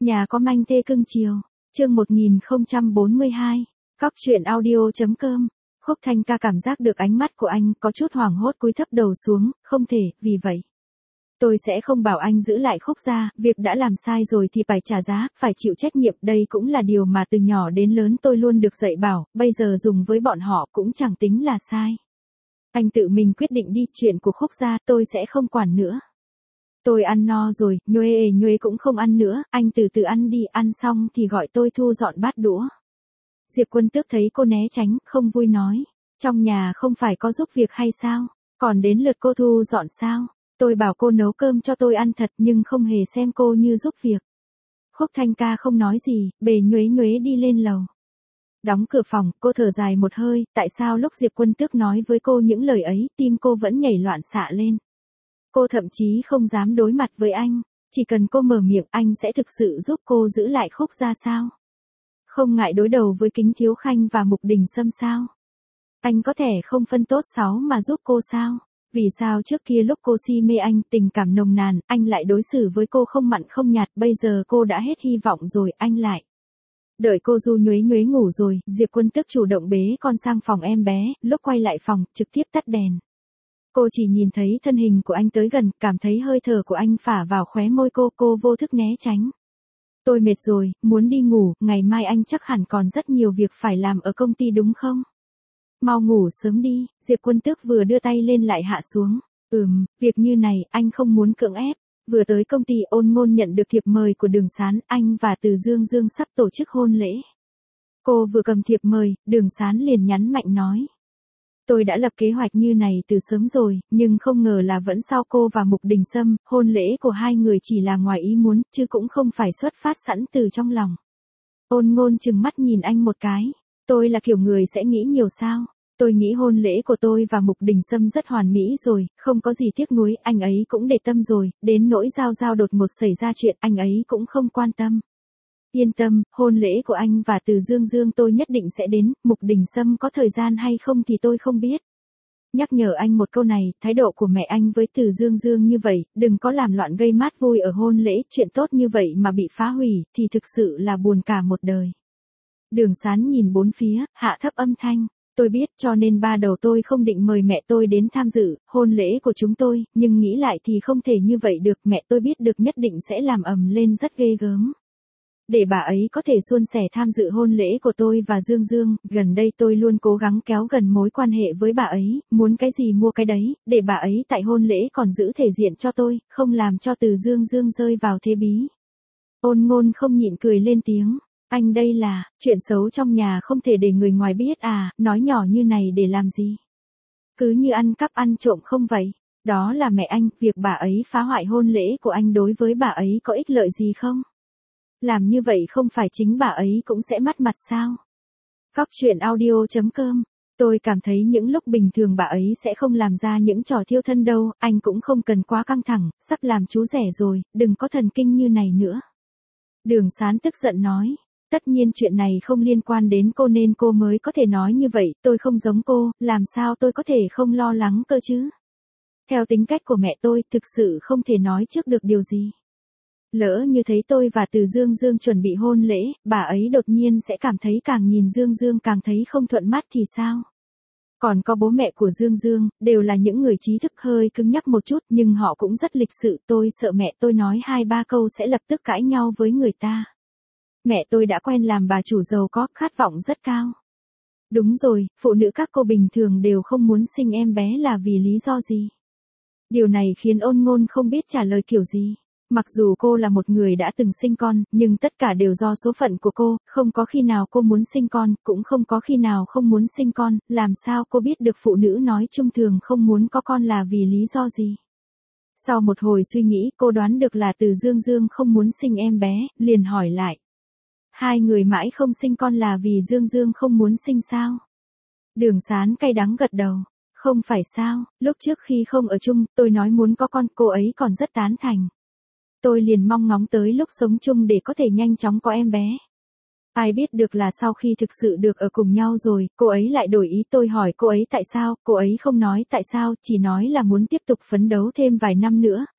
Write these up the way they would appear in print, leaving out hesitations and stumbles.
Nhà có manh thê cưng chiều. Chương 1042. Cóc truyện audio.com. Khúc Thanh Ca cảm giác được ánh mắt của anh có chút hoảng hốt, cúi thấp đầu xuống, không thể, vì vậy. Tôi sẽ không bảo anh giữ lại Khúc gia, việc đã làm sai rồi thì phải trả giá, phải chịu trách nhiệm, đây cũng là điều mà từ nhỏ đến lớn tôi luôn được dạy bảo, bây giờ dùng với bọn họ cũng chẳng tính là sai. Anh tự mình quyết định đi, chuyện của Khúc gia tôi sẽ không quản nữa. Tôi ăn no rồi, Nhuê cũng không ăn nữa, anh từ từ ăn đi, ăn xong thì gọi tôi thu dọn bát đũa. Diệp Quân Tước thấy cô né tránh, không vui nói, trong nhà không phải có giúp việc hay sao, còn đến lượt cô thu dọn sao, tôi bảo cô nấu cơm cho tôi ăn thật nhưng không hề xem cô như giúp việc. Khúc Thanh Ca không nói gì, bề Nhuế đi lên lầu. Đóng cửa phòng, cô thở dài một hơi, tại sao lúc Diệp Quân Tước nói với cô những lời ấy, tim cô vẫn nhảy loạn xạ lên. Cô thậm chí không dám đối mặt với anh, chỉ cần cô mở miệng anh sẽ thực sự giúp cô giữ lại Khúc gia sao? Không ngại đối đầu với Kính Thiếu Khanh và Mục Đình Sâm sao? Anh có thể không phân tốt xấu mà giúp cô sao? Vì sao trước kia lúc cô si mê anh, tình cảm nồng nàn, anh lại đối xử với cô không mặn không nhạt, bây giờ cô đã hết hy vọng rồi, anh lại. Đợi cô Du Nhuế ngủ rồi, Diệp Quân Tước chủ động bế con sang phòng em bé, lúc quay lại phòng, trực tiếp tắt đèn. Cô chỉ nhìn thấy thân hình của anh tới gần, cảm thấy hơi thở của anh phả vào khóe môi cô vô thức né tránh. Tôi mệt rồi, muốn đi ngủ, ngày mai anh chắc hẳn còn rất nhiều việc phải làm ở công ty đúng không? Mau ngủ sớm đi, Diệp Quân Tước vừa đưa tay lên lại hạ xuống. Việc như này, anh không muốn cưỡng ép. Vừa tới công ty Ôn Ngôn nhận được thiệp mời của Đường Sán, anh và Từ Dương sắp tổ chức hôn lễ. Cô vừa cầm thiệp mời, Đường Sán liền nhắn mạnh nói. Tôi đã lập kế hoạch như này từ sớm rồi, nhưng không ngờ là vẫn sau cô và Mục Đình Sâm, hôn lễ của hai người chỉ là ngoài ý muốn, chứ cũng không phải xuất phát sẵn từ trong lòng. Ôn Ngôn trừng mắt nhìn anh một cái, tôi là kiểu người sẽ nghĩ nhiều sao, tôi nghĩ hôn lễ của tôi và Mục Đình Sâm rất hoàn mỹ rồi, không có gì tiếc nuối, anh ấy cũng để tâm rồi, đến nỗi Giao đột ngột xảy ra chuyện anh ấy cũng không quan tâm. Yên tâm, hôn lễ của anh và Từ Dương tôi nhất định sẽ đến, Mục Đình Sâm có thời gian hay không thì tôi không biết. Nhắc nhở anh một câu này, thái độ của mẹ anh với Từ Dương như vậy, đừng có làm loạn gây mát vui ở hôn lễ, chuyện tốt như vậy mà bị phá hủy, thì thực sự là buồn cả một đời. Đường Sán nhìn bốn phía, hạ thấp âm thanh, tôi biết cho nên ba đầu tôi không định mời mẹ tôi đến tham dự hôn lễ của chúng tôi, nhưng nghĩ lại thì không thể như vậy được, mẹ tôi biết được nhất định sẽ làm ầm lên rất ghê gớm. Để bà ấy có thể suôn sẻ tham dự hôn lễ của tôi và Dương, gần đây tôi luôn cố gắng kéo gần mối quan hệ với bà ấy, muốn cái gì mua cái đấy, để bà ấy tại hôn lễ còn giữ thể diện cho tôi, không làm cho Từ Dương rơi vào thế bí. Ôn Ngôn không nhịn cười lên tiếng, anh đây là, chuyện xấu trong nhà không thể để người ngoài biết à, nói nhỏ như này để làm gì? Cứ như ăn cắp ăn trộm không vậy? Đó là mẹ anh, việc bà ấy phá hoại hôn lễ của anh đối với bà ấy có ích lợi gì không? Làm như vậy không phải chính bà ấy cũng sẽ mất mặt sao? Cóc truyện audio.com. Tôi cảm thấy những lúc bình thường bà ấy sẽ không làm ra những trò thiêu thân đâu, anh cũng không cần quá căng thẳng, sắp làm chú rẻ rồi, đừng có thần kinh như này nữa. Đường Sán tức giận nói, tất nhiên chuyện này không liên quan đến cô nên cô mới có thể nói như vậy, tôi không giống cô, làm sao tôi có thể không lo lắng cơ chứ? Theo tính cách của mẹ tôi, thực sự không thể nói trước được điều gì. Lỡ như thấy tôi và Từ Dương chuẩn bị hôn lễ, bà ấy đột nhiên sẽ cảm thấy càng nhìn Dương càng thấy không thuận mắt thì sao? Còn có bố mẹ của Dương, đều là những người trí thức hơi cứng nhắc một chút nhưng họ cũng rất lịch sự, tôi sợ mẹ tôi nói 2-3 câu sẽ lập tức cãi nhau với người ta. Mẹ tôi đã quen làm bà chủ giàu có, khát vọng rất cao. Đúng rồi, phụ nữ các cô bình thường đều không muốn sinh em bé là vì lý do gì? Điều này khiến Ôn Ngôn không biết trả lời kiểu gì. Mặc dù cô là một người đã từng sinh con, nhưng tất cả đều do số phận của cô, không có khi nào cô muốn sinh con, cũng không có khi nào không muốn sinh con, làm sao cô biết được phụ nữ nói chung thường không muốn có con là vì lý do gì. Sau một hồi suy nghĩ, cô đoán được là Từ Dương không muốn sinh em bé, liền hỏi lại. Hai người mãi không sinh con là vì Dương không muốn sinh sao? Đường Sán cay đắng gật đầu. Không phải sao, lúc trước khi không ở chung, tôi nói muốn có con, cô ấy còn rất tán thành. Tôi liền mong ngóng tới lúc sống chung để có thể nhanh chóng có em bé. Ai biết được là sau khi thực sự được ở cùng nhau rồi, cô ấy lại đổi ý, tôi hỏi cô ấy tại sao, cô ấy không nói tại sao, chỉ nói là muốn tiếp tục phấn đấu thêm vài năm nữa,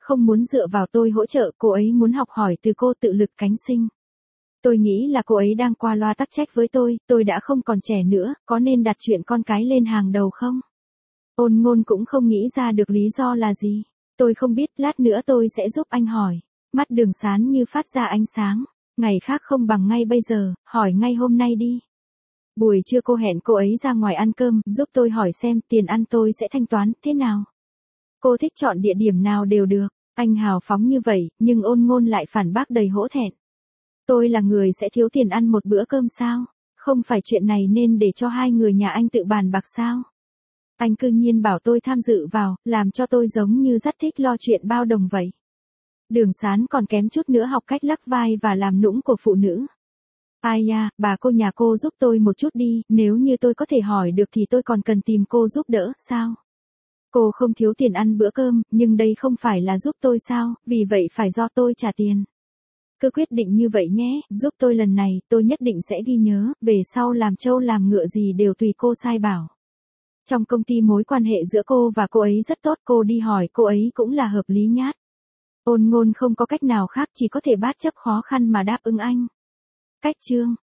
không muốn dựa vào tôi hỗ trợ, cô ấy muốn học hỏi từ cô tự lực cánh sinh. Tôi nghĩ là cô ấy đang qua loa tắc trách với tôi đã không còn trẻ nữa, có nên đặt chuyện con cái lên hàng đầu không? Ôn Ngôn cũng không nghĩ ra được lý do là gì. Tôi không biết, lát nữa tôi sẽ giúp anh hỏi. Mắt Đường Sán như phát ra ánh sáng. Ngày khác không bằng ngay bây giờ, hỏi ngay hôm nay đi. Buổi trưa cô hẹn cô ấy ra ngoài ăn cơm, giúp tôi hỏi xem tiền ăn tôi sẽ thanh toán thế nào. Cô thích chọn địa điểm nào đều được. Anh hào phóng như vậy, nhưng Ôn Ngôn lại phản bác đầy hổ thẹn. Tôi là người sẽ thiếu tiền ăn một bữa cơm sao? Không phải chuyện này nên để cho hai người nhà anh tự bàn bạc sao? Anh cư nhiên bảo tôi tham dự vào, làm cho tôi giống như rất thích lo chuyện bao đồng vậy. Đường Sán còn kém chút nữa học cách lắc vai và làm nũng của phụ nữ. Ai da, bà cô nhà cô giúp tôi một chút đi, nếu như tôi có thể hỏi được thì tôi còn cần tìm cô giúp đỡ, sao? Cô không thiếu tiền ăn bữa cơm, nhưng đây không phải là giúp tôi sao, vì vậy phải do tôi trả tiền. Cứ quyết định như vậy nhé, giúp tôi lần này, tôi nhất định sẽ ghi nhớ, về sau làm trâu làm ngựa gì đều tùy cô sai bảo. Trong công ty mối quan hệ giữa cô và cô ấy rất tốt, cô đi hỏi cô ấy cũng là hợp lý nhát. Ôn Ngôn không có cách nào khác, chỉ có thể bát chấp khó khăn mà đáp ứng anh. Cách chương